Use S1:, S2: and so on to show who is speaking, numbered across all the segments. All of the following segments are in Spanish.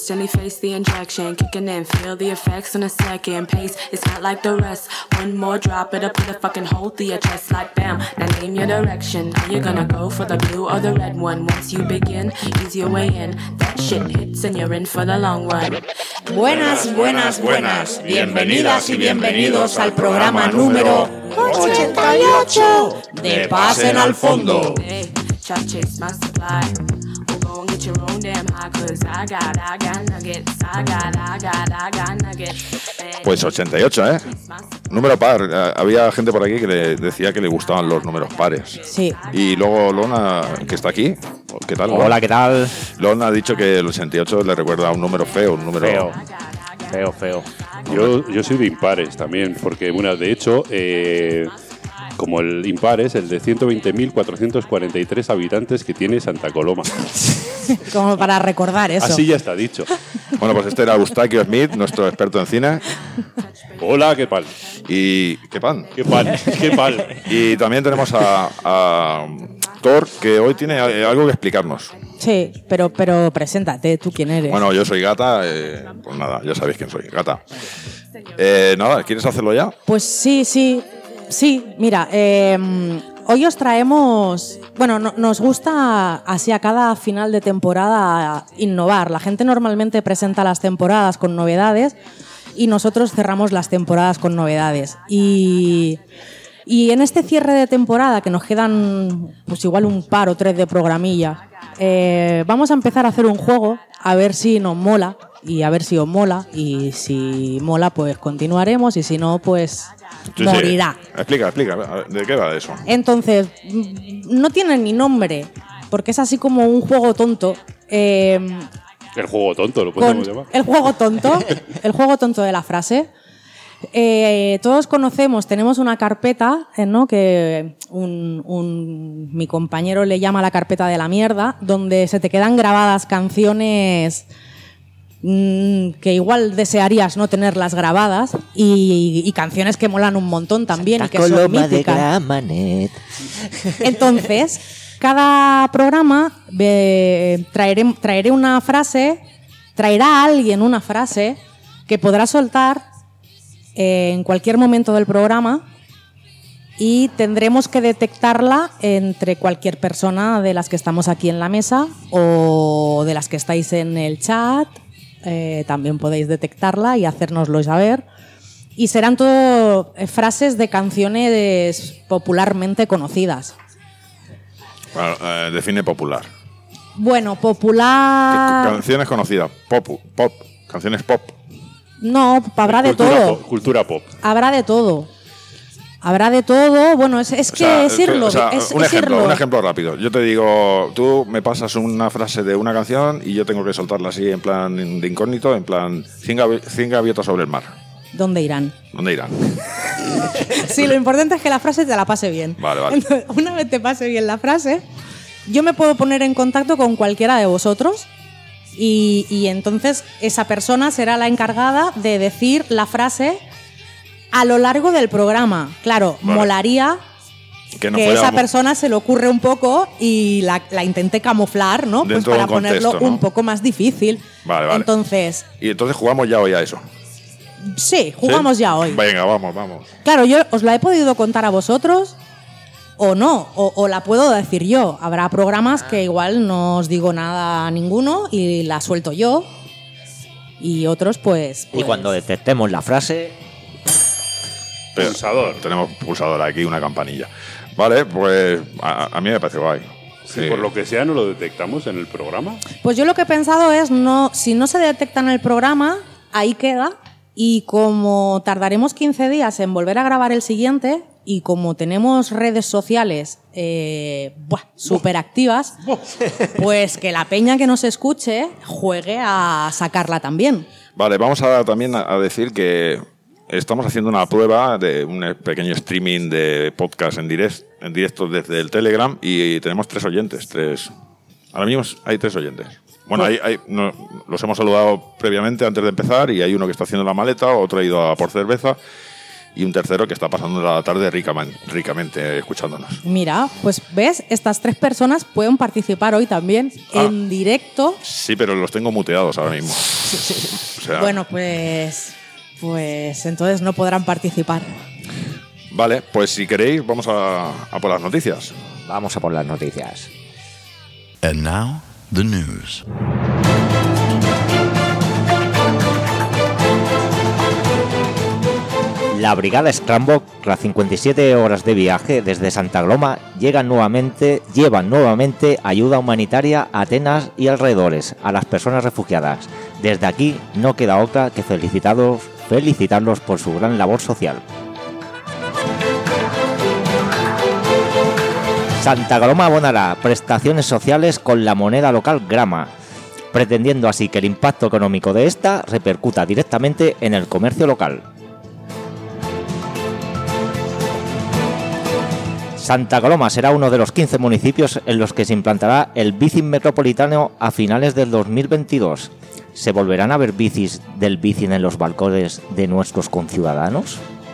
S1: instantly face the injection. Kicking in, feel the effects in a second. Pace, it's not like the rest. One more drop, it'll put a fucking hole through your chest like bam. Now name your direction. Are you gonna go for the blue or the red one? Once you begin, ease your way in. That shit hits and you're in for the long run.
S2: Buenas, buenas, buenas. Bienvenidas y bienvenidos al programa número 88 de Pasen al Fondo.
S1: Hey, try to chase my supply. Well, go and get your own damn high, cause I got nuggets. I got nuggets.
S3: Pues 88, ¿eh? Número par. Había gente por aquí que le decía que le gustaban los números pares.
S2: Sí.
S3: Y luego Lona, que está aquí. ¿Qué tal?
S4: Hola, ¿qué tal?
S3: Lona ha dicho que el 88 le recuerda a un número feo, un número...
S4: Feo.
S5: Yo soy de impares también, porque, bueno, de hecho, como el impar es el de 120.443 habitantes que tiene Santa Coloma.
S2: Como para recordar eso.
S5: Así ya está dicho.
S3: Bueno, pues este era Eustaquio Smith, nuestro experto en cine.
S5: Hola, ¿qué tal?
S3: Y... ¿Qué pan?
S5: ¿Qué pal?
S3: Y también tenemos a Thor, que hoy tiene algo que explicarnos.
S2: Sí, pero preséntate, ¿tú quién eres?
S3: Bueno, yo soy Gata, pues nada, ya sabéis quién soy, Gata. Nada, ¿quieres hacerlo ya?
S2: Pues sí, mira, hoy os traemos... Bueno, nos gusta así a cada final de temporada innovar. La gente normalmente presenta las temporadas con novedades y nosotros cerramos las temporadas con novedades. Y en este cierre de temporada, que nos quedan pues igual un par o tres de programilla, vamos a empezar a hacer un juego, a ver si nos mola y a ver si os mola. Y si mola, pues continuaremos, y si no, pues
S3: Sí.
S2: morirá.
S3: Explica, ¿de qué va eso?
S2: Entonces, no tiene ni nombre, porque es así como un juego tonto.
S5: El juego tonto, lo podemos llamar.
S2: El juego tonto de la frase. Todos conocemos, tenemos una carpeta, ¿no? Que mi compañero le llama la carpeta de la mierda, donde se te quedan grabadas canciones que igual desearías no tenerlas grabadas, y canciones que molan un montón también y que son míticas. Entonces, cada programa traeré una frase, traerá a alguien una frase que podrá soltar en cualquier momento del programa, y tendremos que detectarla entre cualquier persona de las que estamos aquí en la mesa o de las que estáis en el chat. También podéis detectarla y hacérnoslo saber. Y serán todo frases de canciones popularmente conocidas.
S3: Bueno, define popular.
S2: Bueno, popular...
S3: Canciones conocidas, pop, canciones pop.
S2: No, habrá de todo.
S5: Cultura pop.
S2: Habrá de todo. Bueno, es que decirlo.
S3: Un ejemplo rápido. Yo te digo, tú me pasas una frase de una canción y yo tengo que soltarla así en plan de incógnito, en plan 100 gaviotas sobre el mar.
S2: ¿Dónde irán? Sí, lo importante es que la frase te la pase bien.
S3: Vale.
S2: Entonces, una vez te pase bien la frase, yo me puedo poner en contacto con cualquiera de vosotros y entonces esa persona será la encargada de decir la frase a lo largo del programa. Claro, vale. Molaría que esa persona se le ocurre un poco y la intente camuflar, ¿no? Pues para ponerlo un poco más difícil.
S3: Vale.
S2: Entonces
S3: jugamos ya hoy a eso.
S2: Sí, jugamos ya hoy.
S3: Venga, vamos.
S2: Claro, yo os la he podido contar a vosotros o no, o la puedo decir yo. Habrá programas que igual no os digo nada a ninguno y la suelto yo, y otros pues...
S4: Y cuando detectemos la frase...
S5: Pulsador.
S3: Tenemos pulsador aquí, una campanilla. Vale, pues a mí me parece guay.
S5: Sí. Por lo que sea, ¿no lo detectamos en el programa?
S2: Pues yo lo que he pensado es, si no se detecta en el programa, ahí queda. Y como tardaremos 15 días en volver a grabar el siguiente, y como tenemos redes sociales súper activas, pues que la peña que nos escuche juegue a sacarla también.
S3: Vale, vamos también a decir que estamos haciendo una prueba de un pequeño streaming de podcast en directo desde el Telegram, y tenemos 3 oyentes. Ahora mismo hay 3 oyentes. Bueno, los hemos saludado previamente antes de empezar, y hay uno que está haciendo la maleta, otro ha ido a por cerveza, y un tercero que está pasando la tarde ricamente escuchándonos.
S2: Mira, pues ves, estas 3 personas pueden participar hoy también en directo.
S3: Sí, pero los tengo muteados ahora mismo. O sea,
S2: Bueno, pues entonces no podrán participar.
S3: vale, pues si queréis vamos a por las noticias.
S4: Vamos a por las noticias.
S6: And now, the news.
S4: La brigada Strambok, tras 57 horas de viaje desde Santa Coloma, llevan nuevamente ayuda humanitaria a Atenas y alrededores, a las personas refugiadas. Desde aquí no queda otra que felicitarlos por su gran labor social. Santa Coloma abonará prestaciones sociales con la moneda local grama, pretendiendo así que el impacto económico de esta repercuta directamente en el comercio local. Santa Coloma será uno de los 15 municipios en los que se implantará el bici metropolitano a finales del 2022. ¿Se volverán a ver bicis del bici en los balcones de nuestros conciudadanos?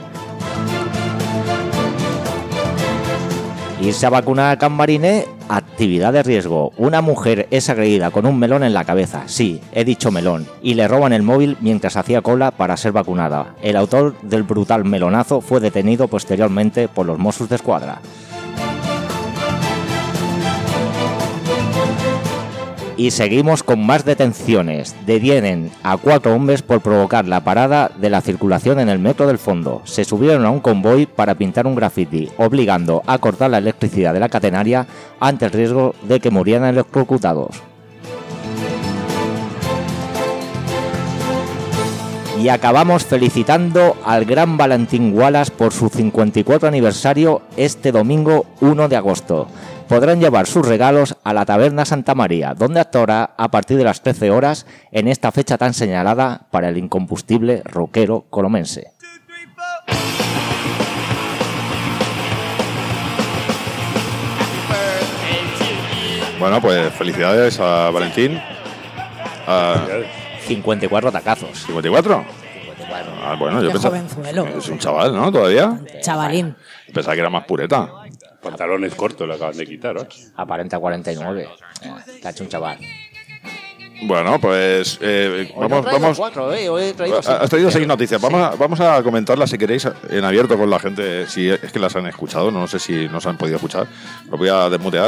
S4: Irse a vacunar a Can Marine, actividad de riesgo. Una mujer es agredida con un melón en la cabeza, sí, he dicho melón, y le roban el móvil mientras hacía cola para ser vacunada. El autor del brutal melonazo fue detenido posteriormente por los Mossos d'Esquadra. Y seguimos con más detenciones. Detienen a 4 hombres por provocar la parada de la circulación en el metro del Fondo. Se subieron a un convoy para pintar un graffiti, obligando a cortar la electricidad de la catenaria ante el riesgo de que murieran electrocutados. Y acabamos felicitando al gran Valentín Wallace por su 54 aniversario este domingo 1 de agosto. Podrán llevar sus regalos a la Taberna Santa María, donde actuará a partir de las 13 horas en esta fecha tan señalada para el incombustible rockero colomense.
S3: Bueno, pues felicidades a Valentín.
S4: 54 tacazos.
S3: ¿54? Bueno, yo
S2: Qué
S3: pensaba...
S2: jovenzuelo.
S3: Es un chaval, ¿no? Todavía.
S2: Chavalín.
S3: Pensaba que era más pureta.
S5: Pantalones cortos le acaban de quitar, ¿eh?
S4: Aparenta 49. Te ha hecho un chaval.
S3: Bueno, pues vamos.
S4: Hoy he traído
S3: Has traído 6 noticias. Vamos a comentarlas si queréis en abierto con la gente, si es que las han escuchado. No sé si nos han podido escuchar. Lo voy a desmutear.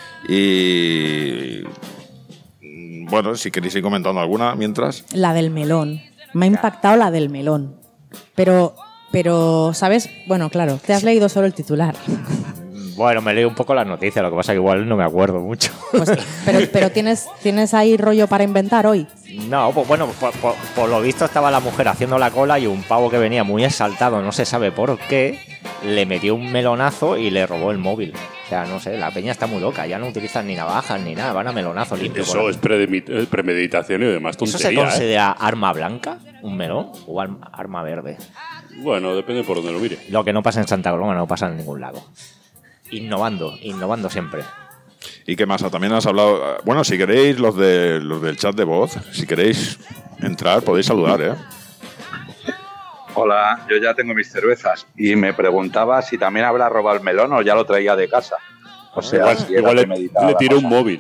S3: Y bueno, si queréis ir comentando alguna mientras.
S2: La del melón. Me ha impactado la del melón. Pero, ¿sabes? Bueno, claro, te has leído solo el titular.
S4: Bueno, me leí un poco las noticias, lo que pasa es que igual no me acuerdo mucho.
S2: Pues, pero ¿tienes ahí rollo para inventar hoy?
S4: No, pues bueno, por lo visto estaba la mujer haciendo la cola y un pavo que venía muy exaltado, no se sabe por qué, le metió un melonazo y le robó el móvil. O sea, no sé, la peña está muy loca, ya no utilizan ni navajas ni nada, van a melonazo limpio.
S5: Eso es premeditación y demás tontería.
S4: ¿Eso se considera arma blanca, un melón, o arma verde?
S5: Bueno, depende por donde lo mire.
S4: Lo que no pasa en Santa Coloma no pasa en ningún lado. Innovando siempre.
S3: ¿Y qué más? También has hablado... Bueno, si queréis, los del chat de voz, si queréis entrar, podéis saludar, ¿eh?
S7: Hola, yo ya tengo mis cervezas y me preguntaba si también habrá robado el melón o ya lo traía de casa. O sea,
S5: igual le tiró un móvil.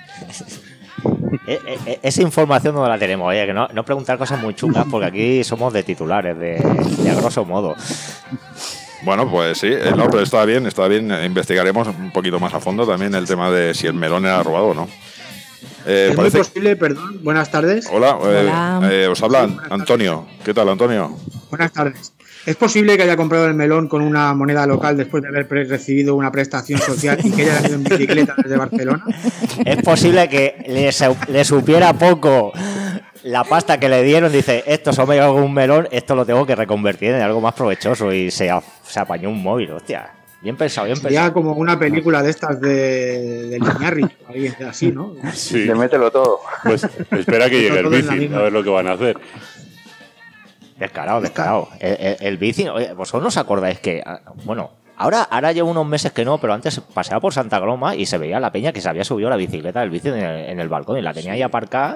S4: Esa información no la tenemos, que no preguntar cosas muy chungas porque aquí somos de titulares, de a grosso modo.
S3: Bueno, pues sí, no, pero está bien, investigaremos un poquito más a fondo también el tema de si el melón era robado o no.
S8: Es muy posible, perdón, buenas tardes.
S3: Hola,
S2: Hola.
S3: Os habla Antonio. ¿Qué tal, Antonio?
S8: Buenas tardes. ¿Es posible que haya comprado el melón con una moneda local después de haber recibido una prestación social y que haya ido en bicicleta desde Barcelona?
S4: Es posible que le supiera poco la pasta que le dieron. Dice, esto se me ha un melón, esto lo tengo que reconvertir en algo más provechoso y se apañó un móvil, hostia. Bien pensado, bien pensado.
S8: Sería como una película de estas de Iñárritu, alguien así, ¿no?
S5: Sí.
S7: Le mételo todo.
S5: Pues espera que llegue el bici, a ver lo que van a hacer.
S4: Descarado. El bici, oye, vosotros no os acordáis que, bueno, ahora llevo unos meses que no, pero antes paseaba por Santa Coloma y se veía la peña que se había subido la bicicleta del bici en el balcón y la tenía ahí aparcada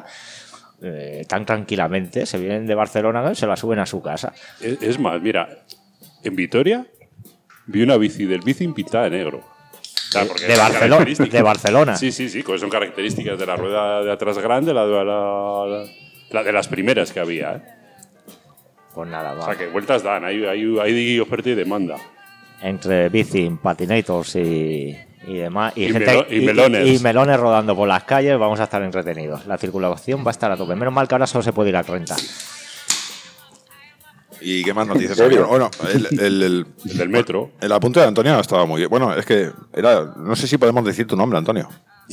S4: tan tranquilamente. Se vienen de Barcelona y se la suben a su casa.
S5: Es más, mira, en Vitoria vi una bici del Bicing pintada de negro. Claro, porque
S4: De Barcelona.
S5: Sí, son características de la rueda de atrás grande, la de las primeras que había.
S4: Pues nada, va.
S5: O sea, que vueltas dan, hay oferta y demanda.
S4: Entre Bicing, patinators y demás.
S5: Y melones.
S4: Y melones rodando por las calles, vamos a estar entretenidos. La circulación va a estar a tope. Menos mal que ahora solo se puede ir a 30.
S3: ¿Y qué más noticias había? Bueno,
S5: El del metro.
S3: El apunte de Antonio estaba muy bien. Bueno, es que no sé si podemos decir tu nombre, Antonio.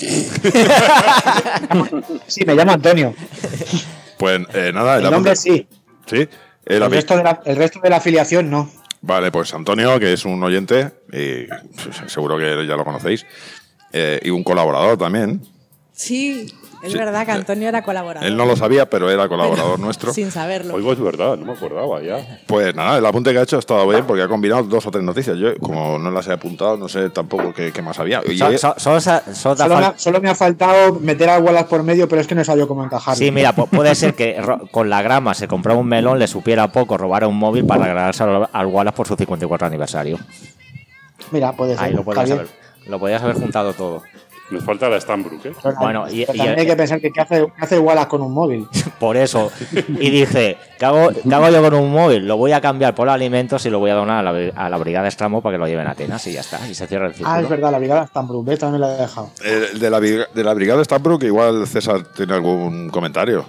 S8: Sí, me llamo Antonio.
S3: Pues nada,
S8: el nombre sí.
S3: Sí.
S8: El resto de la afiliación no.
S3: Vale, pues Antonio, que es un oyente, y seguro que ya lo conocéis, y un colaborador también.
S2: Sí, es verdad que Antonio era colaborador.
S3: Él no lo sabía, pero era colaborador nuestro.
S2: Sin saberlo.
S5: Oigo, es verdad, no me acordaba ya.
S3: Pues nada, el apunte que ha hecho ha estado bien porque ha combinado 2 o 3 noticias. Yo, como no las he apuntado, no sé tampoco qué más había.
S8: Solo me ha faltado meter a Wallace por medio, pero es que no sabía cómo encajarlo.
S4: Sí, mira, puede ser que con la grama se comprara un melón, le supiera poco, robara un móvil para regalarse al Wallace por su 54 aniversario.
S8: Mira, puede ser.
S4: Ahí lo podías haber juntado todo.
S5: Nos falta la Stambrook, ¿eh?
S4: Bueno,
S8: también hay que pensar que ¿qué hace Wallace con un móvil?
S4: Por eso. Y dije, ¿qué hago yo con un móvil? Lo voy a cambiar por alimentos y lo voy a donar a la brigada Stramo para que lo lleven a Atenas y ya está. Y se cierra el círculo.
S8: Es verdad, la brigada Stambrook, también la he dejado.
S3: De la brigada Stambrook, igual César tiene algún comentario.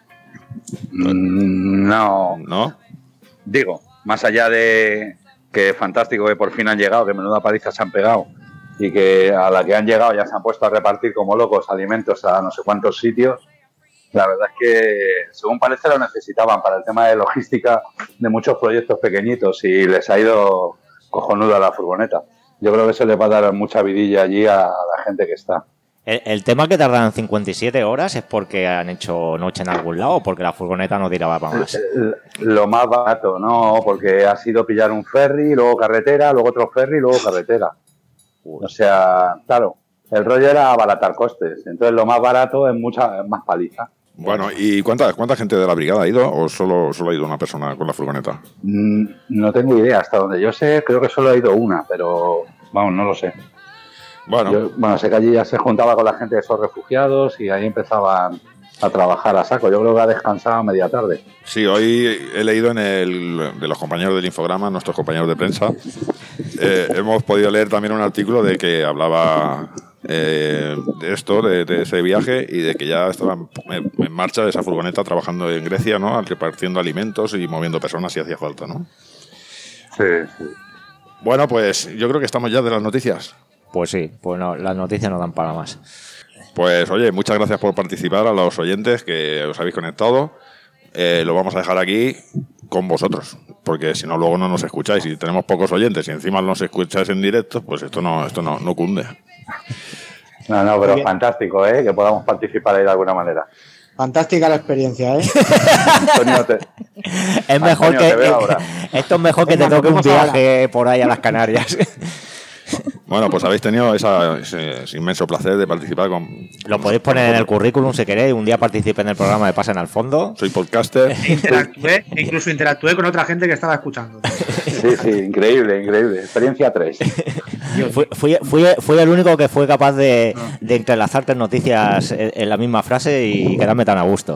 S7: No.
S3: ¿No?
S7: Digo, más allá de que fantástico que por fin han llegado, que menuda paliza se han pegado y que a la que han llegado ya se han puesto a repartir como locos alimentos a no sé cuántos sitios. La verdad es que, según parece, lo necesitaban para el tema de logística de muchos proyectos pequeñitos y les ha ido cojonuda la furgoneta. Yo creo que se le va a dar mucha vidilla allí a la gente que está.
S4: ¿El tema que tardan 57 horas es porque han hecho noche en algún lado o porque la furgoneta no tiraba para más?
S7: Lo más barato, no, porque ha sido pillar un ferry, luego carretera, luego otro ferry, luego carretera. O sea, claro, el rollo era abaratar costes. Entonces lo más barato es más paliza.
S3: Bueno, ¿y cuánta gente de la brigada ha ido o solo ha ido una persona con la furgoneta?
S7: No tengo idea. Hasta donde yo sé, creo que solo ha ido una, pero vamos, no lo sé. Bueno, sé que allí ya se juntaba con la gente de esos refugiados y ahí empezaban a trabajar a saco. Yo creo que ha descansado a media tarde.
S3: Sí, hoy he leído de los compañeros del Infograma, nuestros compañeros de prensa, hemos podido leer también un artículo de que hablaba de esto, de ese viaje y de que ya estaban en marcha de esa furgoneta trabajando en Grecia, ¿no? Repartiendo alimentos y moviendo personas si hacía falta, ¿no?
S7: Sí.
S3: Bueno, pues yo creo que estamos ya de las noticias.
S4: Pues sí, pues no, las noticias no dan para más.
S3: Pues oye, muchas gracias por participar a los oyentes que os habéis conectado. Lo vamos a dejar aquí con vosotros, porque si no luego no nos escucháis. Si tenemos pocos oyentes y encima nos escucháis en directo, pues esto no cunde.
S7: No, pero fantástico, que podamos participar ahí de alguna manera.
S8: Fantástica la experiencia,
S7: Antonio,
S4: es mejor esto es mejor que te toque un viaje por ahí a las Canarias.
S3: Bueno, pues habéis tenido ese inmenso placer de participar con...
S4: Lo podéis poner en el currículum si queréis. Un día participé en el programa de Pasen al Fondo.
S3: Soy podcaster.
S8: Incluso interactué con otra gente que estaba escuchando.
S7: Sí, increíble. Experiencia 3.
S4: Fui el único que fue capaz de entrelazar 3 noticias en la misma frase y quedarme tan a gusto.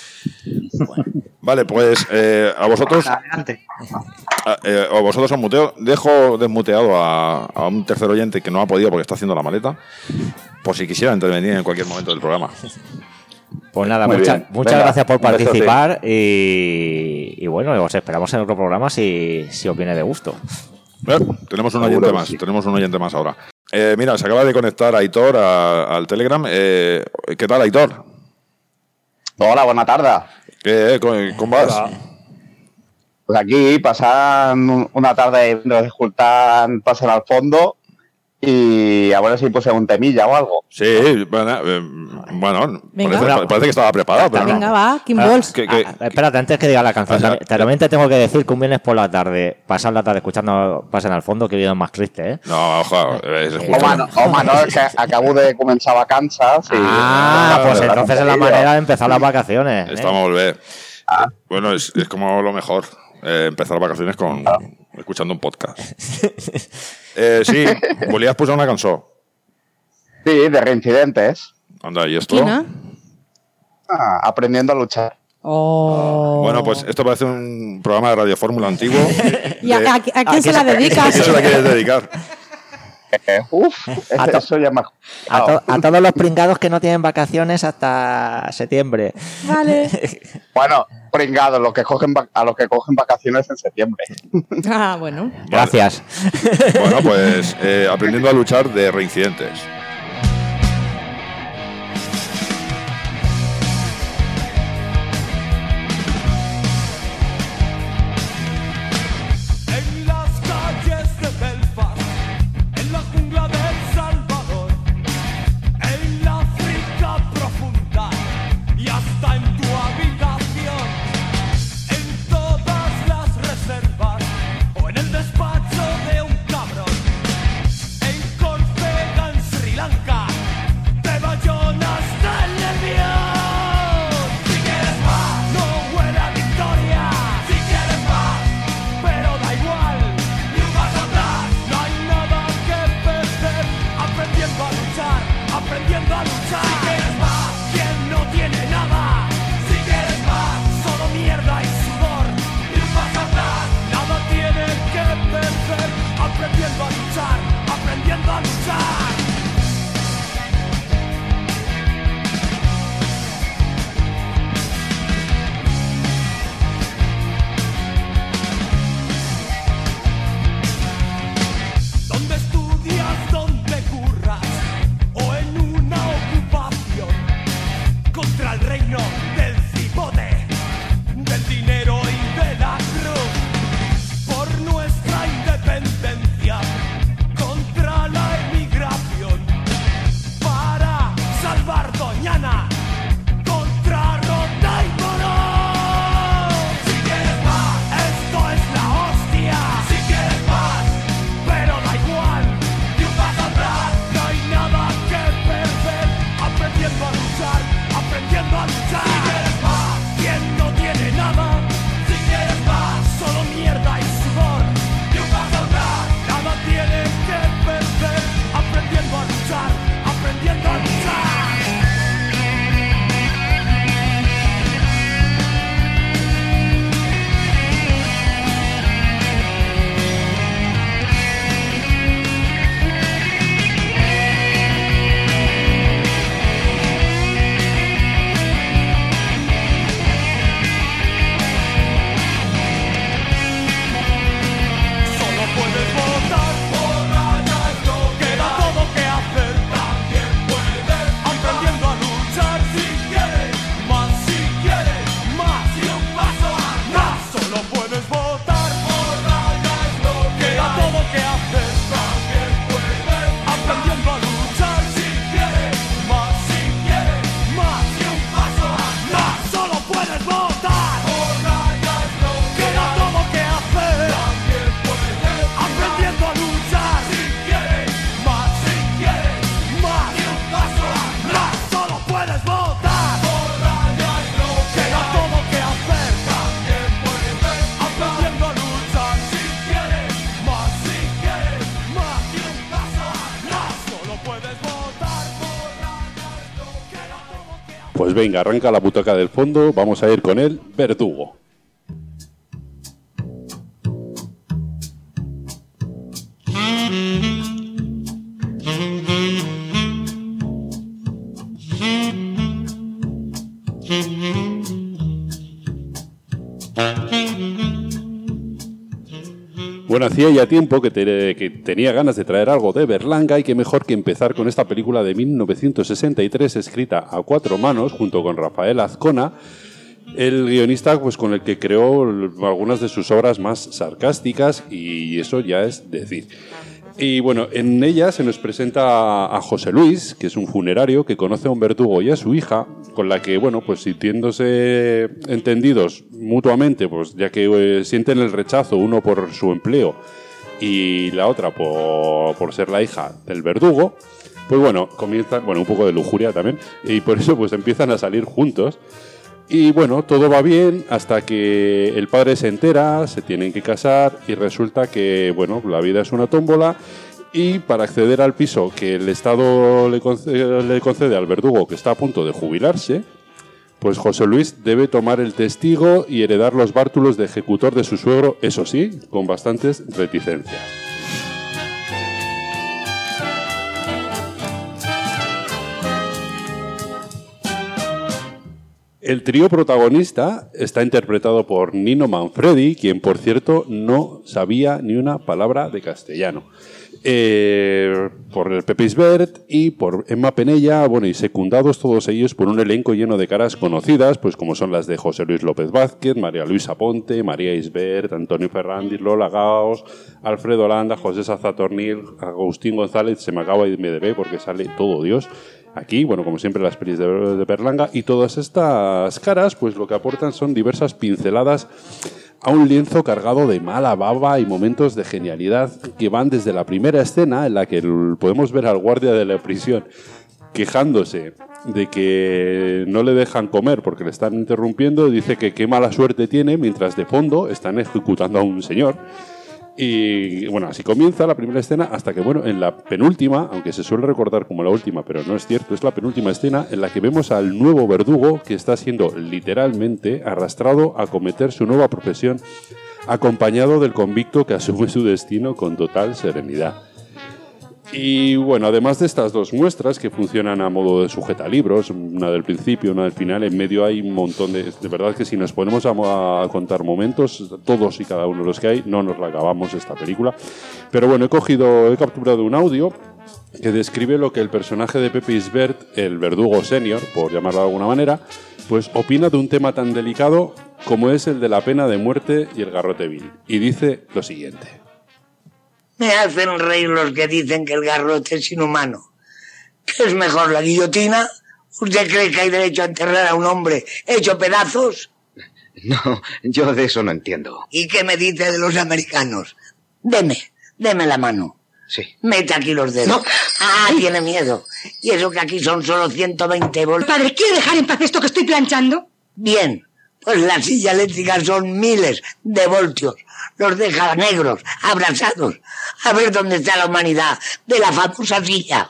S3: Vale, pues a vosotros...
S8: Adelante.
S3: A vosotros os muteo. Dejo desmuteado a un tercer oyente que no ha podido porque está haciendo la maleta, por si quisiera intervenir en cualquier momento del programa.
S4: Pues nada, muchas gracias por participar y bueno, os esperamos en otro programa si os viene de gusto.
S3: Tenemos un oyente más ahora. Mira, se acaba de conectar Aitor al Telegram. ¿Qué tal, Aitor?
S9: Hola, buena tarde.
S3: ¿Cómo vas?
S9: Hola. Pues aquí pasan una tarde de escultar Pasen al Fondo y a ver si puse un temilla o algo.
S3: Sí, bueno, parece que estaba preparado. Pero
S2: venga, va, Kim Balls.
S4: Espérate, antes que diga la canción, también te tengo que decir que un viernes por la tarde, pasar la tarde escuchando Pasen al Fondo, que viene más triste, ¿eh?
S3: No, ojo, es
S9: que acabo de comenzar vacanzas.
S4: Pues entonces es la manera de empezar las vacaciones.
S3: Está muy bien. Bueno, es como lo mejor. Empezar vacaciones con escuchando un podcast. Sí, volies posar una cançó.
S9: Sí, de Reincidentes.
S3: Anda, ¿y esto?
S2: Quina?
S9: Aprendiendo a luchar.
S2: Oh.
S3: Bueno, pues esto parece un programa de Radio Fórmula antiguo.
S2: ¿Y a quién se la dedicas?
S3: ¿A quién se la quieres dedicar?
S9: Eso ya más.
S4: A todos los pringados que no tienen vacaciones hasta septiembre.
S2: Vale.
S9: Bueno, pringados, a los que cogen vacaciones en septiembre.
S2: Ah, bueno.
S4: Gracias.
S3: Bueno, pues aprendiendo a luchar de Reincidentes.
S5: Pues venga, arranca la butaca del fondo, vamos a ir con el Verdugo. Bueno, hacía ya tiempo que tenía ganas de traer algo de Berlanga y qué mejor que empezar con esta película de 1963 escrita a cuatro manos junto con Rafael Azcona, el guionista pues, con el que creó algunas de sus obras más sarcásticas y eso ya es decir. Y bueno, en ella se nos presenta a José Luis, que es un funerario que conoce a un verdugo y a su hija, con la que, bueno, pues sintiéndose entendidos mutuamente, pues ya que sienten el rechazo uno por su empleo y la otra por ser la hija del verdugo, pues bueno, comienzan, bueno, un poco de lujuria también, y por eso pues empiezan a salir juntos. Y bueno, todo va bien hasta que el padre se entera, se tienen que casar y resulta que, bueno, la vida es una tómbola y para acceder al piso que el Estado le concede al verdugo que está a punto de jubilarse, pues José Luis debe tomar el testigo y heredar los bártulos de ejecutor de su suegro, eso sí, con bastantes reticencias. El trío protagonista está interpretado por Nino Manfredi, quien, por cierto, no sabía ni una palabra de castellano. Por el Pepe Isbert y por Emma Penella, bueno, y secundados todos ellos por un elenco lleno de caras conocidas, pues como son las de José Luis López Vázquez, María Luisa Ponte, María Isbert, Antonio Ferrandis, Lola Gaos, Alfredo Landa, José Sazatornil, Agustín González, se me acaba de MDB porque sale todo Dios. Aquí, bueno, como siempre, las pelis de Berlanga, y todas estas caras, pues lo que aportan son diversas pinceladas a un lienzo cargado de mala baba y momentos de genialidad que van desde la primera escena en la que podemos ver al guardia de la prisión quejándose de que no le dejan comer porque le están interrumpiendo, dice que qué mala suerte tiene, mientras de fondo están ejecutando a un señor. Y bueno, así comienza la primera escena hasta que, bueno, en la penúltima, aunque se suele recordar como la última, pero no es cierto, es la penúltima escena en la que vemos al nuevo verdugo que está siendo literalmente arrastrado a cometer su nueva profesión, acompañado del convicto que asume su destino con total serenidad. Y bueno, además de estas dos muestras que funcionan a modo de sujetalibros, una del principio, una del final, en medio hay un montón de verdad que si nos ponemos a contar momentos, todos y cada uno de los que hay, no nos la acabamos esta película. Pero bueno, he capturado un audio que describe lo que el personaje de Pepe Isbert, el verdugo senior, por llamarlo de alguna manera, pues opina de un tema tan delicado como es el de la pena de muerte y el garrote vil. Y dice lo siguiente.
S10: Me hacen reír los que dicen que el garrote es inhumano. ¿Qué es mejor, la guillotina? ¿Usted cree que hay derecho a enterrar a un hombre hecho pedazos?
S11: No, yo de eso no entiendo.
S10: ¿Y qué me dice de los americanos? Deme la mano.
S11: Sí.
S10: Mete aquí los dedos.
S11: No.
S10: Ah, tiene miedo. Y eso que aquí son solo 120 voltios.
S12: Padre, ¿quiere dejar en paz esto que estoy planchando?
S10: Bien, pues la silla eléctrica son miles de voltios. Los deja negros, abrasados. A ver dónde está la humanidad de la famosa silla.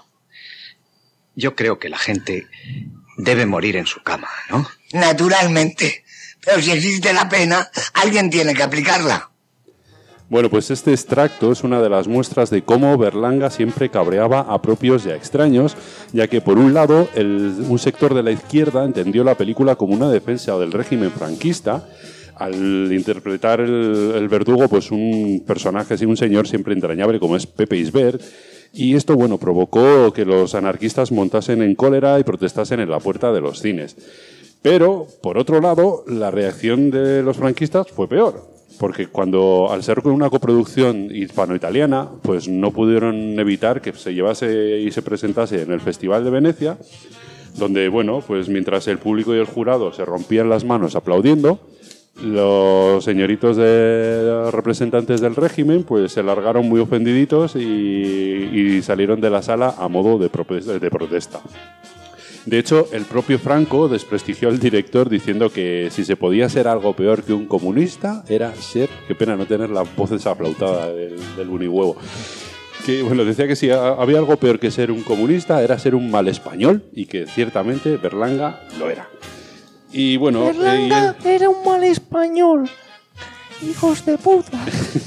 S11: Yo creo que la gente debe morir en su cama, ¿no?
S10: Naturalmente. Pero si existe la pena, alguien tiene que aplicarla.
S5: Bueno, pues este extracto es una de las muestras de cómo Berlanga siempre cabreaba a propios y a extraños, ya que por un lado un sector de la izquierda entendió la película como una defensa del régimen franquista, al interpretar el verdugo, pues un personaje así, un señor siempre entrañable como es Pepe Isbert, y esto, bueno, provocó que los anarquistas montasen en cólera y protestasen en la puerta de los cines. Pero, por otro lado, la reacción de los franquistas fue peor, porque al ser una coproducción hispano-italiana, pues no pudieron evitar que se llevase y se presentase en el Festival de Venecia, donde, bueno, pues mientras el público y el jurado se rompían las manos aplaudiendo, los señoritos de representantes del régimen pues se largaron muy ofendiditos y salieron de la sala a modo de protesta. De hecho, el propio Franco desprestigió al director diciendo que si se podía ser algo peor que un comunista era ser, qué pena no tener la voz esa aflautada del unihuevo, que bueno, decía que si había algo peor que ser un comunista era ser un mal español, y que ciertamente Berlanga lo era. Y bueno,
S4: Berlanga era un mal español. Hijos de puta.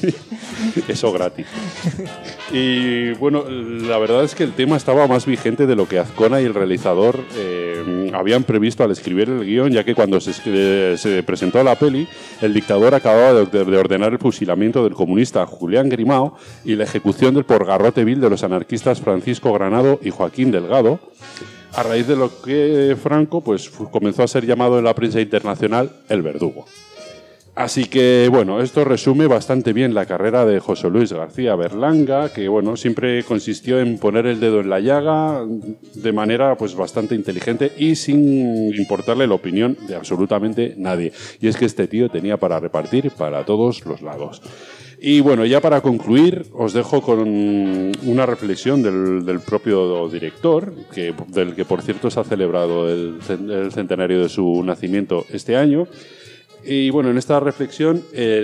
S5: Eso gratis. Y bueno, la verdad es que el tema estaba más vigente de lo que Azcona y el realizador habían previsto al escribir el guión, ya que cuando se presentó la peli, el dictador acababa de ordenar el fusilamiento del comunista Julián Grimao y la ejecución del porgarrote vil de los anarquistas Francisco Granado y Joaquín Delgado, a raíz de lo que Franco pues comenzó a ser llamado en la prensa internacional el verdugo. Así que, bueno, esto resume bastante bien la carrera de José Luis García Berlanga, que, bueno, siempre consistió en poner el dedo en la llaga de manera, pues, bastante inteligente y sin importarle la opinión de absolutamente nadie. Y es que este tío tenía para repartir para todos los lados. Y bueno, ya para concluir, os dejo con una reflexión del propio director, del que por cierto se ha celebrado el centenario de su nacimiento este año. Y bueno, en esta reflexión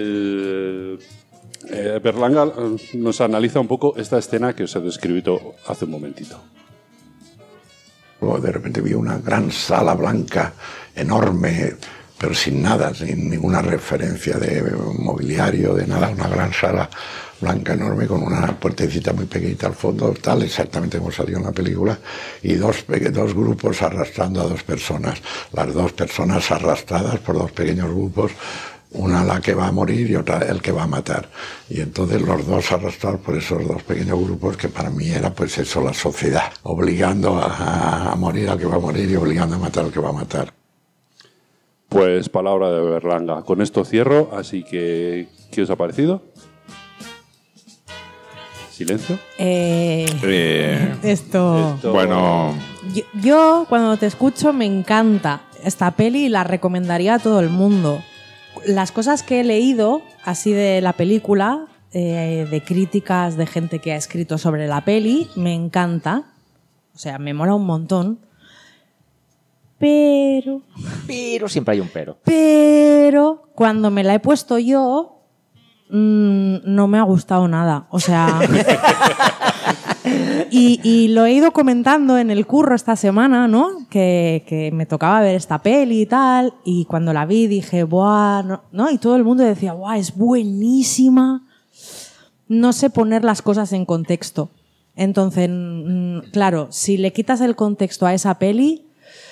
S5: Berlanga nos analiza un poco esta escena que os he descrito hace un momentito.
S13: Luego de repente vi una gran sala blanca, enorme, pero sin nada, sin ninguna referencia de mobiliario, de nada, una gran sala blanca enorme con una puertecita muy pequeñita al fondo, tal, exactamente como salió en la película, y dos grupos arrastrando a dos personas, las dos personas arrastradas por dos pequeños grupos, una la que va a morir y otra el que va a matar. Y entonces los dos arrastrados por esos dos pequeños grupos, que para mí era pues eso, la sociedad, obligando a morir al que va a morir y obligando a matar al que va a matar.
S5: Pues palabra de Berlanga. Con esto cierro, así que ¿qué os ha parecido? ¿Silencio?
S2: Esto...
S3: Bueno...
S2: Yo cuando te escucho me encanta esta peli y la recomendaría a todo el mundo. Las cosas que he leído así de la película, de críticas de gente que ha escrito sobre la peli, me encanta. O sea, me mola un montón. Pero
S4: siempre hay un pero.
S2: Pero cuando me la he puesto yo, no me ha gustado nada. O sea... y lo he ido comentando en el curro esta semana, ¿no? Que me tocaba ver esta peli y tal. Y cuando la vi dije, ¡buah! ¿No? Y todo el mundo decía, ¡buah! Es buenísima. No sé poner las cosas en contexto. Entonces, claro, si le quitas el contexto a esa peli...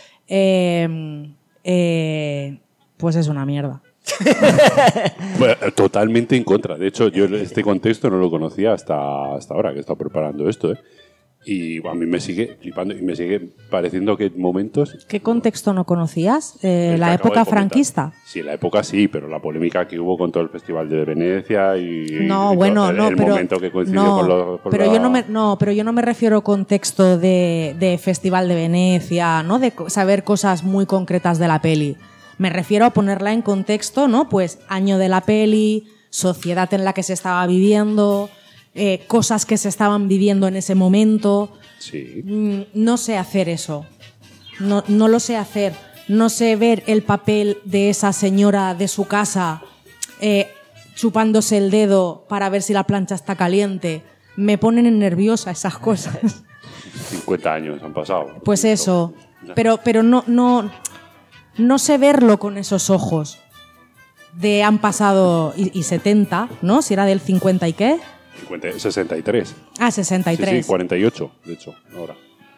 S2: pues es una mierda.
S5: Pues, totalmente en contra. De hecho, yo este contexto no lo conocía hasta ahora que he estado preparando esto, ¿eh? Y a mí me sigue flipando y me sigue pareciendo que en momentos...
S2: ¿Qué contexto no conocías? ¿La época franquista?
S5: Sí, la época sí, pero la polémica que hubo con todo el Festival de Venecia y...
S2: No, bueno, no, pero...
S5: momento que coincidió con
S2: pero yo no me refiero contexto de Festival de Venecia, ¿no? De saber cosas muy concretas de la peli. Me refiero a ponerla en contexto, ¿no? Pues año de la peli, sociedad en la que se estaba viviendo... cosas que se estaban viviendo en ese momento.
S5: Sí.
S2: No sé hacer eso. No lo sé hacer. No sé ver el papel de esa señora de su casa chupándose el dedo para ver si la plancha está caliente. Me ponen nerviosa esas cosas.
S5: 50 años han pasado.
S2: Pues eso. Pero no sé verlo con esos ojos. Han pasado y 70, ¿no? Si era del 50 y qué.
S5: 63.
S2: Ah, 63.
S5: Sí, 48, de hecho, ahora.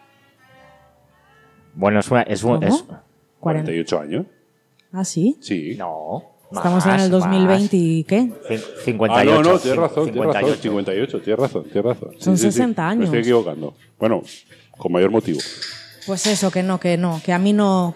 S4: Bueno,
S2: ¿Cómo?
S5: 48 años.
S2: ¿Ah, sí?
S5: Sí.
S4: No.
S2: Estamos en el 2020 y ¿qué?
S4: 58.
S5: No, tienes razón, 58, tienes razón.
S2: Son 60 años.
S5: Me estoy equivocando. Bueno, con mayor motivo.
S2: Pues eso, que a mí no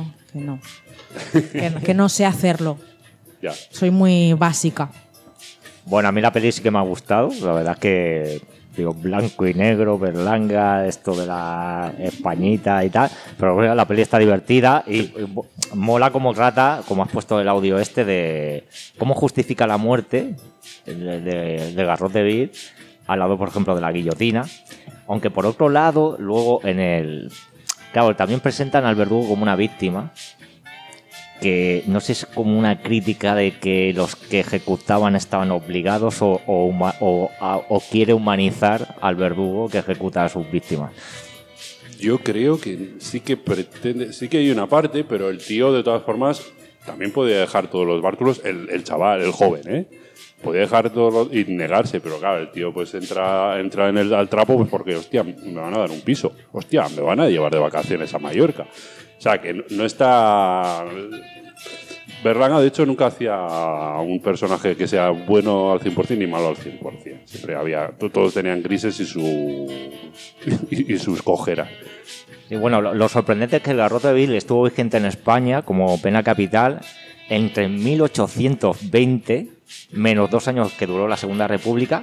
S2: sé hacerlo.
S5: Ya.
S2: Soy muy básica.
S4: Bueno, a mí la peli sí que me ha gustado. La verdad es que, digo, blanco y negro, Berlanga, esto de la Españita y tal. Pero bueno, la peli está divertida y mola como trata, como has puesto el audio de cómo justifica la muerte de Garrot de Vil al lado, por ejemplo, de la guillotina. Aunque por otro lado, luego claro, también presentan al verdugo como una víctima. Que no sé si es como una crítica de que los que ejecutaban estaban obligados o quiere humanizar al verdugo que ejecuta a sus víctimas.
S5: Yo creo que sí que pretende, sí que hay una parte, pero el tío de todas formas también podía dejar todos los bártulos, el chaval, el joven, podía dejar todos y negarse, pero claro, el tío pues entra al trapo pues porque, hostia, me van a dar un piso, hostia, me van a llevar de vacaciones a Mallorca. O sea, que no está... Berlanga, de hecho, nunca hacía un personaje que sea bueno al 100% ni malo al 100%. Siempre había... Todos tenían grises y sus cojeras.
S4: Y bueno, lo sorprendente es que el Garrot de Vil estuvo vigente en España como pena capital entre 1820, menos 2 años que duró la Segunda República,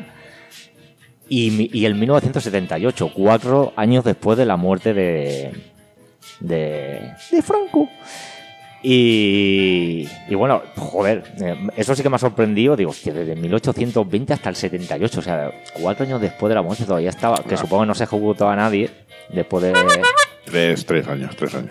S4: y el 1978, 4 años después de la muerte de Franco. Y bueno, joder, eso sí que me ha sorprendido. Digo, hostia, desde 1820 hasta el 78, o sea, 4 años después de la muerte todavía estaba, que supongo que no se ejecutó a nadie después de...
S3: 3 años.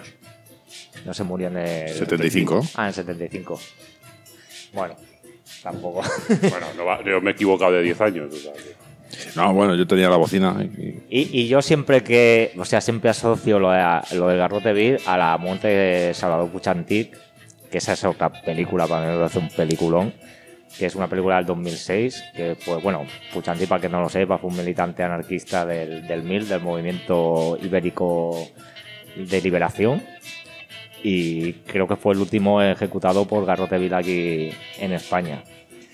S4: No se murió en el...
S3: 75.
S4: En el 75. Bueno, tampoco.
S5: Bueno, yo me he equivocado de 10 años. O sea,
S3: No, bueno, yo tenía la bocina.
S4: Y yo siempre siempre asocio lo de Garrote Vil a la muerte de Salvador Puig-Antich, que esa es otra película, para mí me parece un peliculón, que es una película del 2006, que, pues bueno, Puig-Antich, para que no lo sepa, fue un militante anarquista del MIL, del Movimiento Ibérico de Liberación, y creo que fue el último ejecutado por Garrote Vil aquí en España.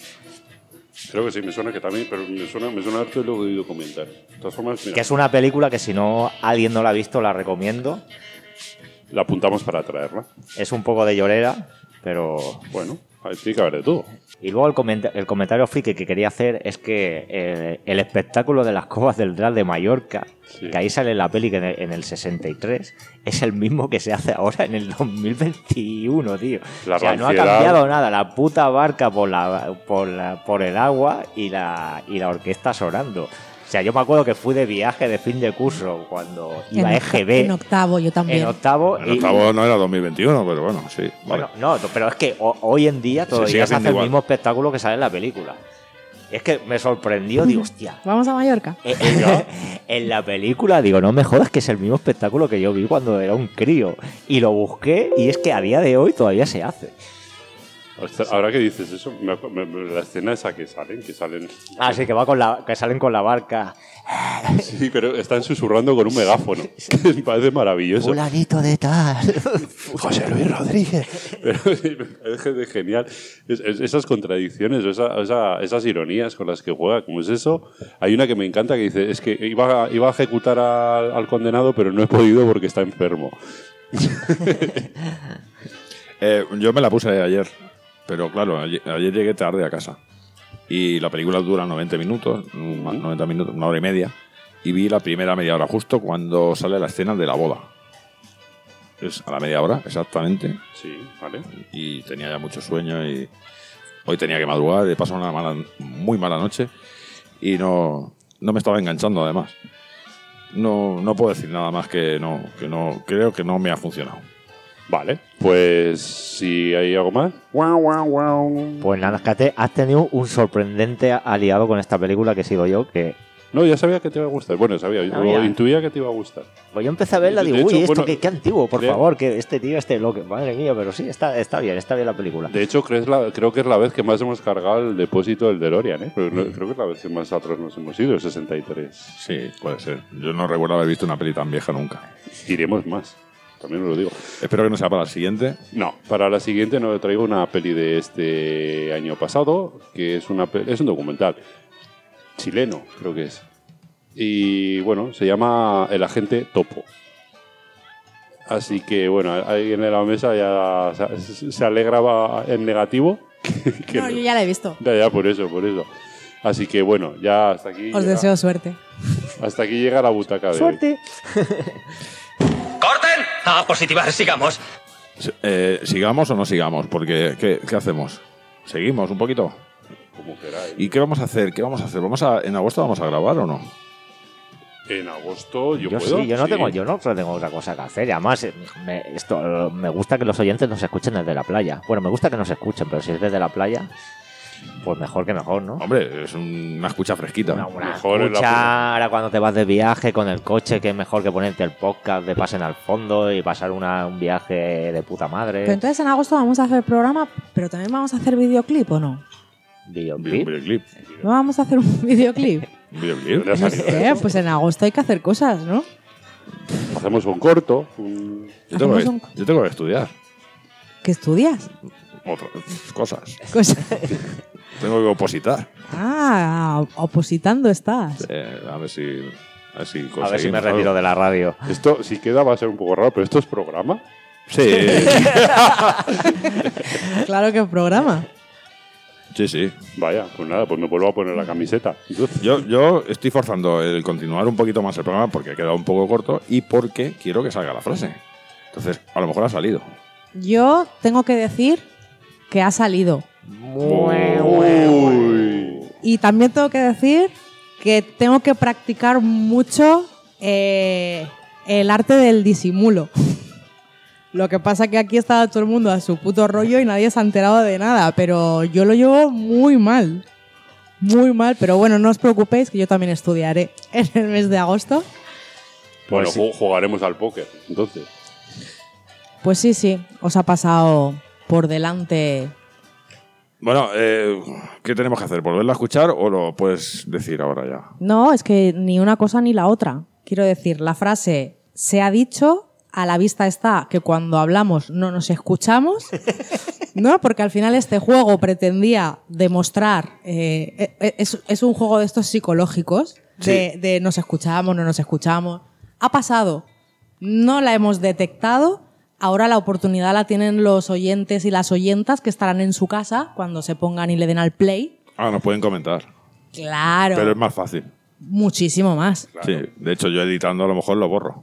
S5: Creo que sí, me suena que también, pero me suena harto y lo he oído comentar. De todas formas, mira,
S4: Que es una película que si no alguien no la ha visto, la recomiendo.
S5: la apuntamos para traerla.
S4: Es un poco de llorera, pero...
S5: Bueno, tiene que haber de todo.
S4: Y luego el comentario friki que quería hacer es que el espectáculo de las cobas del drag de Mallorca, que ahí sale en la peli que en el 63, es el mismo que se hace ahora en el 2021, tío. O sea, no ha cambiado nada. La puta barca por el agua y la orquesta sonando. O sea, yo me acuerdo que fui de viaje de fin de curso cuando iba a EGB.
S2: En octavo, yo también.
S4: En octavo
S3: no era 2021, pero bueno, sí. Vale.
S4: Bueno, no, pero es que hoy en día todavía se hace el mismo espectáculo que sale en la película. Es que me sorprendió, digo, hostia.
S2: Vamos a Mallorca.
S4: En la película, digo, no me jodas que es el mismo espectáculo que yo vi cuando era un crío. Y lo busqué y es que a día de hoy todavía se hace.
S5: Ahora que dices eso, la escena esa que salen...
S4: Ah, sí, que salen con la barca.
S5: Sí, pero están susurrando con un megáfono. Me parece maravilloso.
S4: Fulanito de tal.
S5: José Luis Rodríguez. Pero sí, me parece genial. Esas contradicciones, esas ironías con las que juega, como es eso. Hay una que me encanta que dice, es que iba a ejecutar al condenado, pero no he podido porque está enfermo.
S3: Yo me la puse ayer. Pero claro, ayer llegué tarde a casa y la película dura 90 minutos, una hora y media, y vi la primera media hora justo cuando sale la escena de la boda. Es a la media hora, exactamente.
S5: Sí, vale.
S3: Y tenía ya mucho sueño y hoy tenía que madrugar, he pasado una muy mala noche y no me estaba enganchando además. No puedo decir nada más que no creo que no me ha funcionado.
S5: Vale, pues si hay algo más.
S4: Pues nada, es que has tenido un sorprendente aliado con esta película que he sido yo, que...
S5: No, ya sabía que te iba a gustar. Bueno, intuía que te iba a gustar.
S4: Pues yo empecé a verla y digo, uy, esto qué antiguo, por favor, que este tío, bloque. Madre mía, pero sí, está bien la película.
S5: De hecho, creo que es la vez que más hemos cargado el depósito del DeLorean, ¿eh? Pero creo que es la vez que más atrás nos hemos ido, el 63.
S3: Sí, puede ser. Yo no recuerdo haber visto una peli tan vieja nunca.
S5: Iremos más. También os lo digo.
S3: Espero que no sea para la siguiente.
S5: No, para la siguiente no traigo una peli de este año pasado, que es un documental chileno, creo que es. Y bueno, se llama El agente Topo. Así que bueno, alguien en la mesa ya se alegraba en negativo.
S2: No, yo ya la he visto.
S5: Ya, por eso. Así que bueno, ya hasta aquí.
S2: Os deseo suerte.
S5: Hasta aquí llega la butaca de
S2: suerte.
S14: ¡Corten! A positivar, sigamos.
S3: ¿Sigamos o no sigamos? Porque, ¿qué hacemos? ¿Seguimos un poquito?
S5: Como queráis.
S3: ¿Y qué vamos a hacer? ¿En agosto vamos a grabar o no?
S5: En agosto yo puedo.
S4: Sí, yo no tengo otra cosa que hacer. Y además, me gusta que los oyentes nos escuchen desde la playa. Bueno, me gusta que nos escuchen, pero si es desde la playa... Pues mejor que mejor, ¿no?
S3: Hombre, es una escucha fresquita.
S4: Una escucha, ahora cuando te vas de viaje con el coche, que es mejor que ponerte el podcast de Pasen al Fondo y pasar un viaje de puta madre.
S2: Pero entonces en agosto vamos a hacer programa, pero también vamos a hacer videoclip, ¿o no?
S3: ¿Videoclip?
S2: ¿No vamos a hacer un videoclip?
S3: ¿Videoclip?
S2: No sé, pues en agosto hay que hacer cosas, ¿no?
S5: Hacemos un corto.
S3: Yo tengo que estudiar.
S2: ¿Qué estudias?
S3: Otras cosas. Tengo que opositar.
S2: Ah, opositando estás.
S3: A ver si
S4: a ver si me retiro de la radio.
S5: Esto, si queda, va a ser un poco raro, pero ¿esto es programa?
S3: Sí.
S2: Claro que es programa.
S3: Sí.
S5: Vaya, pues nada, pues me vuelvo a poner la camiseta.
S3: Yo estoy forzando el continuar un poquito más el programa porque ha quedado un poco corto y porque quiero que salga la frase. Entonces, a lo mejor ha salido.
S2: Yo tengo que decir que ha salido. Y también tengo que decir que tengo que practicar mucho el arte del disimulo. Lo que pasa que aquí estaba todo el mundo a su puto rollo y nadie se ha enterado de nada, pero yo lo llevo muy mal. Muy mal, pero bueno, no os preocupéis que yo también estudiaré en el mes de agosto.
S5: Bueno, jugaremos al póker, entonces.
S2: Pues sí, os ha pasado por delante.
S3: Bueno, ¿qué tenemos que hacer? ¿Volverla a escuchar o lo puedes decir ahora ya?
S2: No, es que ni una cosa ni la otra. Quiero decir, la frase se ha dicho, a la vista está que cuando hablamos no nos escuchamos, ¿no? Porque al final este juego pretendía demostrar, es un juego de estos psicológicos, de nos escuchamos, no nos escuchamos. Ha pasado, no la hemos detectado, ahora la oportunidad la tienen los oyentes y las oyentas que estarán en su casa cuando se pongan y le den al play.
S3: Ah, nos pueden comentar.
S2: Claro.
S3: Pero es más fácil.
S2: Muchísimo más.
S3: Sí, de hecho yo editando a lo mejor lo borro.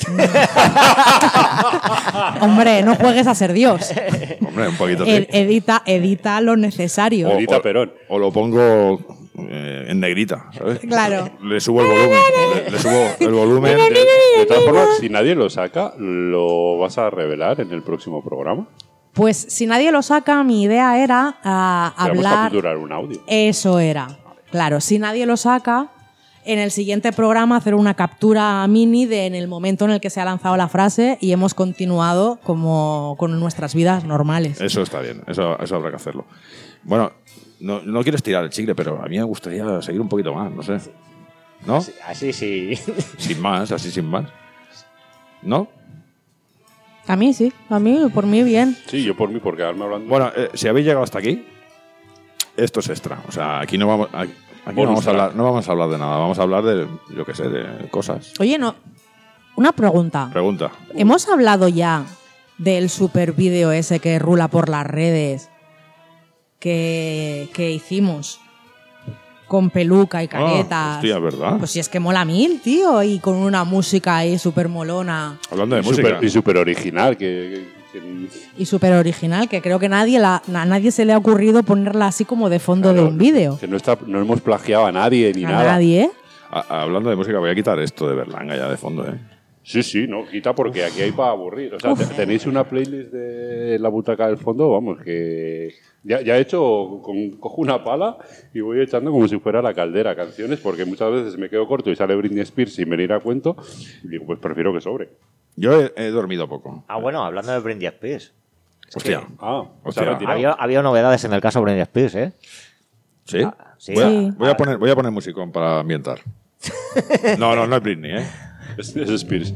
S2: Hombre, no juegues a ser Dios.
S3: Hombre, un poquito sí.
S2: Edita lo necesario.
S5: Edita Perón.
S3: O lo pongo en negrita, ¿sabes?
S2: Claro.
S3: Le subo el volumen. Le subo el volumen.
S5: De todas formas, si nadie lo saca, ¿lo vas a revelar en el próximo programa?
S2: Pues si nadie lo saca, mi idea era
S5: Vamos a
S2: hablar...
S5: capturar un audio.
S2: Eso era. Claro, si nadie lo saca, en el siguiente programa hacer una captura mini de en el momento en el que se ha lanzado la frase y hemos continuado como con nuestras vidas normales.
S3: Eso está bien, eso habrá que hacerlo. Bueno, no quiero estirar el chicle, pero a mí me gustaría seguir un poquito más, no sé. ¿No?
S4: Así sí.
S3: Sin más, así sin más. ¿No?
S2: A mí sí, a mí, por mí bien.
S5: Sí, yo por mí, por quedarme hablando.
S3: Bueno, si habéis llegado hasta aquí, esto es extra. O sea, aquí no vamos... Aquí no vamos a hablar de nada, vamos a hablar de, yo qué sé, de cosas.
S2: Oye, no, una pregunta.
S3: Pregunta.
S2: ¿Hemos hablado ya del super vídeo ese que rula por las redes que hicimos con peluca y caretas?
S3: Hostia, ¿verdad?
S2: Pues si es que mola mil, tío, y con una música ahí súper molona.
S3: Hablando de música.
S5: Y súper original,
S2: Y súper original, que creo que a nadie se le ha ocurrido ponerla así como de fondo de un vídeo.
S5: Que no hemos plagiado a nadie ni nada.
S2: A nadie, ¿eh?
S3: Hablando de música, voy a quitar esto de Berlanga ya de fondo, ¿eh?
S5: Sí, no, quita porque aquí hay para aburrir. O sea, tenéis una playlist de La Butaca del Fondo, vamos, que ya he hecho, cojo una pala y voy echando como si fuera la caldera canciones, porque muchas veces me quedo corto y sale Britney Spears sin venir a cuento, y digo, pues prefiero que sobre.
S3: Yo he dormido poco.
S4: Ah, bueno, hablando de Britney Spears.
S3: Hostia.
S4: Había novedades en el caso Britney Spears, ¿eh?
S3: ¿Sí?
S4: Sí.
S3: Voy a poner musicón para ambientar. No es Britney, ¿eh?
S5: Es Spears.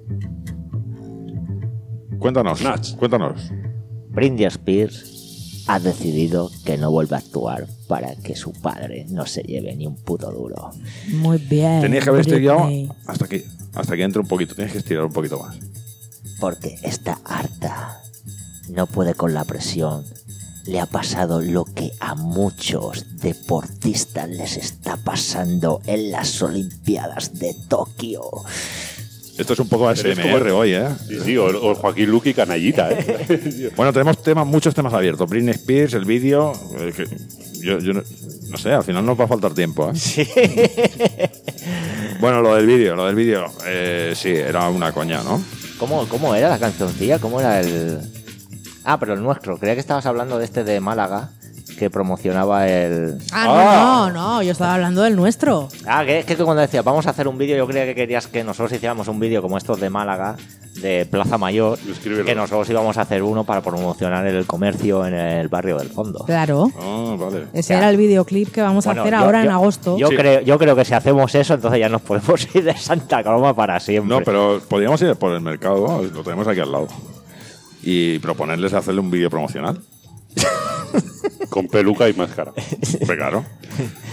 S3: Cuéntanos.
S4: Britney Spears ha decidido que no vuelve a actuar para que su padre no se lleve ni un puto duro.
S2: Muy bien.
S3: Tenías que haber estirado hasta que entre un poquito. Tienes que estirar un poquito más.
S4: Porque está harta. No puede con la presión. Le ha pasado lo que a muchos deportistas les está pasando en las Olimpiadas de Tokio.
S3: Esto es un poco ASMR hoy, ¿eh?
S5: Sí, o Joaquín Luqui canallita, ¿eh?
S3: Bueno, tenemos muchos temas abiertos. Britney Spears, el vídeo... yo no sé, al final nos va a faltar tiempo, ¿eh?
S4: Sí.
S3: Bueno, lo del vídeo, sí, era una coña, ¿no?
S4: ¿Cómo era la cancioncilla? ¿Cómo era el...? Ah, pero el nuestro. Creía que estabas hablando de este de Málaga, que promocionaba el...
S2: No, yo estaba hablando del nuestro.
S4: Que es que tú cuando decías vamos a hacer un vídeo, yo creía que querías que nosotros hiciéramos un vídeo como estos de Málaga, de Plaza Mayor, que nosotros íbamos a hacer uno para promocionar el comercio en el barrio del fondo.
S2: Claro.
S3: Vale.
S2: Ese era el videoclip que vamos a hacer ahora en agosto.
S4: Yo creo que si hacemos eso, entonces ya nos podemos ir de Santa Coloma para siempre.
S3: No, pero podríamos ir por el mercado, lo tenemos aquí al lado. Y proponerles hacerle un vídeo promocional.
S5: Con peluca y máscara.
S3: Pues claro.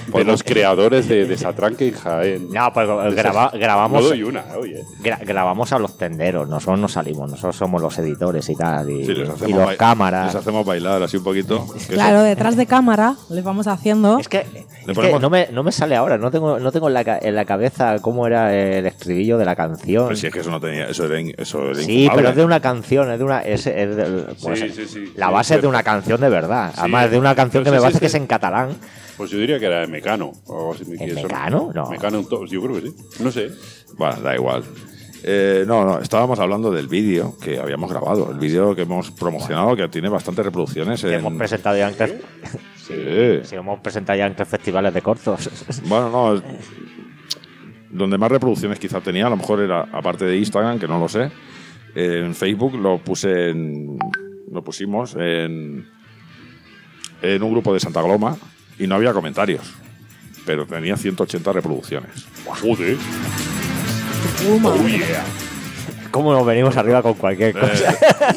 S5: de los creadores de Desatranque en Jaén.
S4: No, pues grabamos.
S5: No doy una, oye.
S4: Grabamos a los tenderos, nosotros no salimos, nosotros somos los editores y tal, y,
S3: Sí,
S4: y los cámaras.
S3: Les hacemos bailar así un poquito.
S2: Claro, detrás de cámara les vamos haciendo.
S4: Es que no me sale ahora, no tengo en la cabeza cómo era el estribillo de la canción.
S3: Pues si es que eso no tenía, eso era
S4: Sí, pero es de una canción, es de una. La base es de una canción de verdad.
S3: Sí,
S4: además, de una canción que me parece que es en catalán.
S5: Pues yo diría que era de Mecano. O algo así.
S4: ¿El Mecano? No.
S5: Mecano, yo creo que sí. No sé.
S3: Bueno, da igual. No, estábamos hablando del vídeo que habíamos grabado, el vídeo que hemos promocionado, que tiene bastantes reproducciones.
S4: Que hemos presentado ya en tres. Sí, hemos presentado ya en 3 festivales de cortos.
S3: Bueno, no. Donde más reproducciones quizá tenía, a lo mejor era, aparte de Instagram, que no lo sé, en Facebook lo pusimos en un grupo de Santa Gloma y no había comentarios, pero tenía 180 reproducciones.
S5: Joder.
S2: Oh,
S5: yeah.
S2: ¿Cómo nos venimos arriba con cualquier cosa?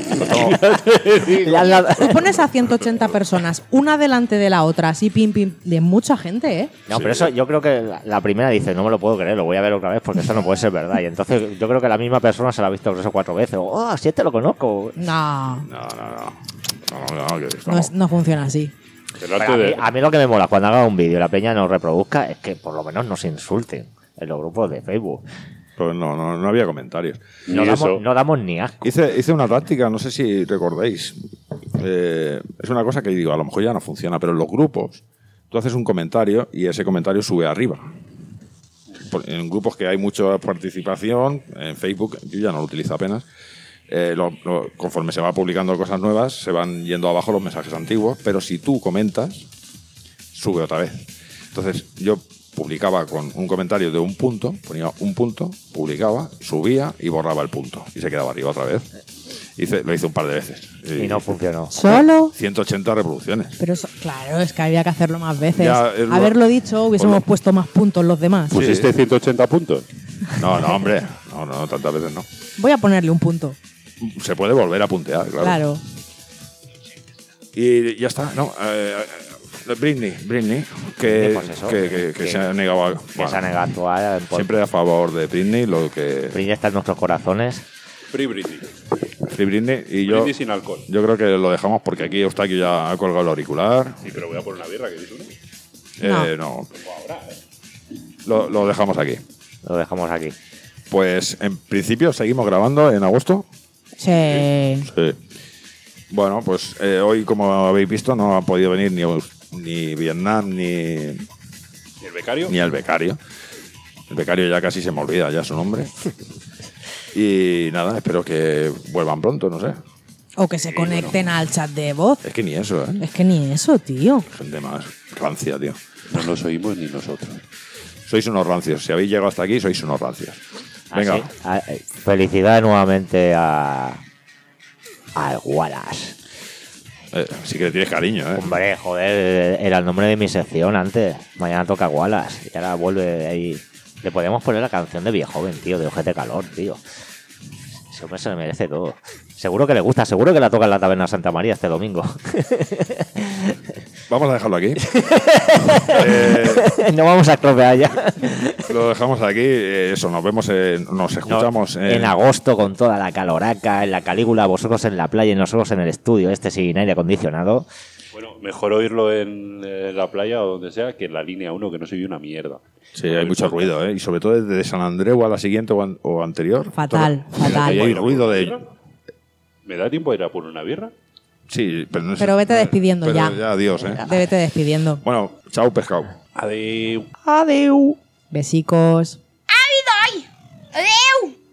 S2: Tú pones a 180 personas, una delante de la otra, así pim, pim, de mucha gente, ¿eh?
S4: No, pero eso yo creo que la primera dice, no me lo puedo creer, lo voy a ver otra vez porque esto no puede ser verdad. Y entonces yo creo que la misma persona se la ha visto 3 o 4 veces. Oh, si este lo conozco.
S2: No.
S3: No,
S2: No funciona así.
S4: Pero a mí lo que me mola cuando haga un vídeo y la peña nos reproduzca es que por lo menos nos insulten en los grupos de Facebook.
S3: Pues no había comentarios.
S4: No damos ni asco.
S3: Hice una táctica, no sé si recordáis. Es una cosa que digo, a lo mejor ya no funciona, pero en los grupos tú haces un comentario y ese comentario sube arriba. En grupos que hay mucha participación, en Facebook, yo ya no lo utilizo apenas, conforme se va publicando cosas nuevas, se van yendo abajo los mensajes antiguos, pero si tú comentas, sube otra vez. Entonces yo publicaba con un comentario de un punto, ponía un punto, publicaba, subía y borraba el punto. Y se quedaba arriba otra vez. Lo hice un par de veces.
S4: Y no funcionó.
S2: ¿Solo?
S3: 180 reproducciones.
S2: Pero claro, es que había que hacerlo más veces.
S3: Ya,
S2: Haberlo dicho, hubiésemos puesto más puntos los demás.
S5: ¿Pusiste 180 puntos?
S3: No, hombre. No, tantas veces no.
S2: Voy a ponerle un punto.
S3: Se puede volver a puntear, claro. Y ya está, ¿no? Britney, que se ha negado a
S4: actuar.
S3: Siempre a favor de Britney,
S4: Britney está en nuestros corazones.
S5: Free Britney.
S3: Y
S5: Britney sin alcohol.
S3: Yo creo que lo dejamos porque aquí Eustaquio ya ha colgado el auricular.
S5: Sí, pero voy a poner una birra, que dices
S3: no. Lo dejamos aquí.
S4: Lo dejamos aquí.
S3: Pues en principio seguimos grabando en agosto.
S2: Sí.
S3: Bueno, pues hoy, como habéis visto, no ha podido venir ni Vietnam ni
S5: el becario.
S3: Ni el becario. El becario ya casi se me olvida ya su nombre. Y nada, espero que vuelvan pronto, no sé.
S2: O que se conecten al chat de voz.
S3: Es que ni eso, ¿eh?
S2: Es que ni eso, tío.
S3: Gente más rancia, tío.
S5: No nos oímos ni nosotros.
S3: Sois unos rancios. Si habéis llegado hasta aquí, sois unos rancios. Venga.
S4: Felicidades nuevamente al Wallace.
S3: Sí que le tienes cariño, ¿eh?
S4: Hombre, joder, era el nombre de mi sección antes. Mañana toca Wallace. Y ahora vuelve ahí. Le podemos poner la canción de Viejoven, tío, de Ojete Calor, tío. Ese hombre se le merece todo. Seguro que le gusta, seguro que la toca en la Taberna Santa María este domingo.
S3: Vamos a dejarlo aquí.
S4: No vamos a estropear ya.
S3: Lo dejamos aquí. Eso, nos escuchamos
S4: en agosto con toda la caloraca, en la Calígula, vosotros en la playa y nosotros en el estudio, sin aire acondicionado.
S5: Bueno, mejor oírlo en la playa o donde sea que en la línea 1, que no se oye una mierda.
S3: Sí, hay mucho ruido, ¿eh? Y sobre todo desde San Andreu a la siguiente o anterior.
S2: Fatal.
S3: Ahí hay ruido de...
S5: ¿Me da tiempo de ir a por una birra?
S3: Sí, pero no sé.
S2: Pero vete despidiendo ya.
S3: Adiós, ¿eh?
S2: Vete despidiendo.
S3: Bueno, chao, pescado.
S5: Adeu.
S2: Besicos.
S12: ¡Adeu!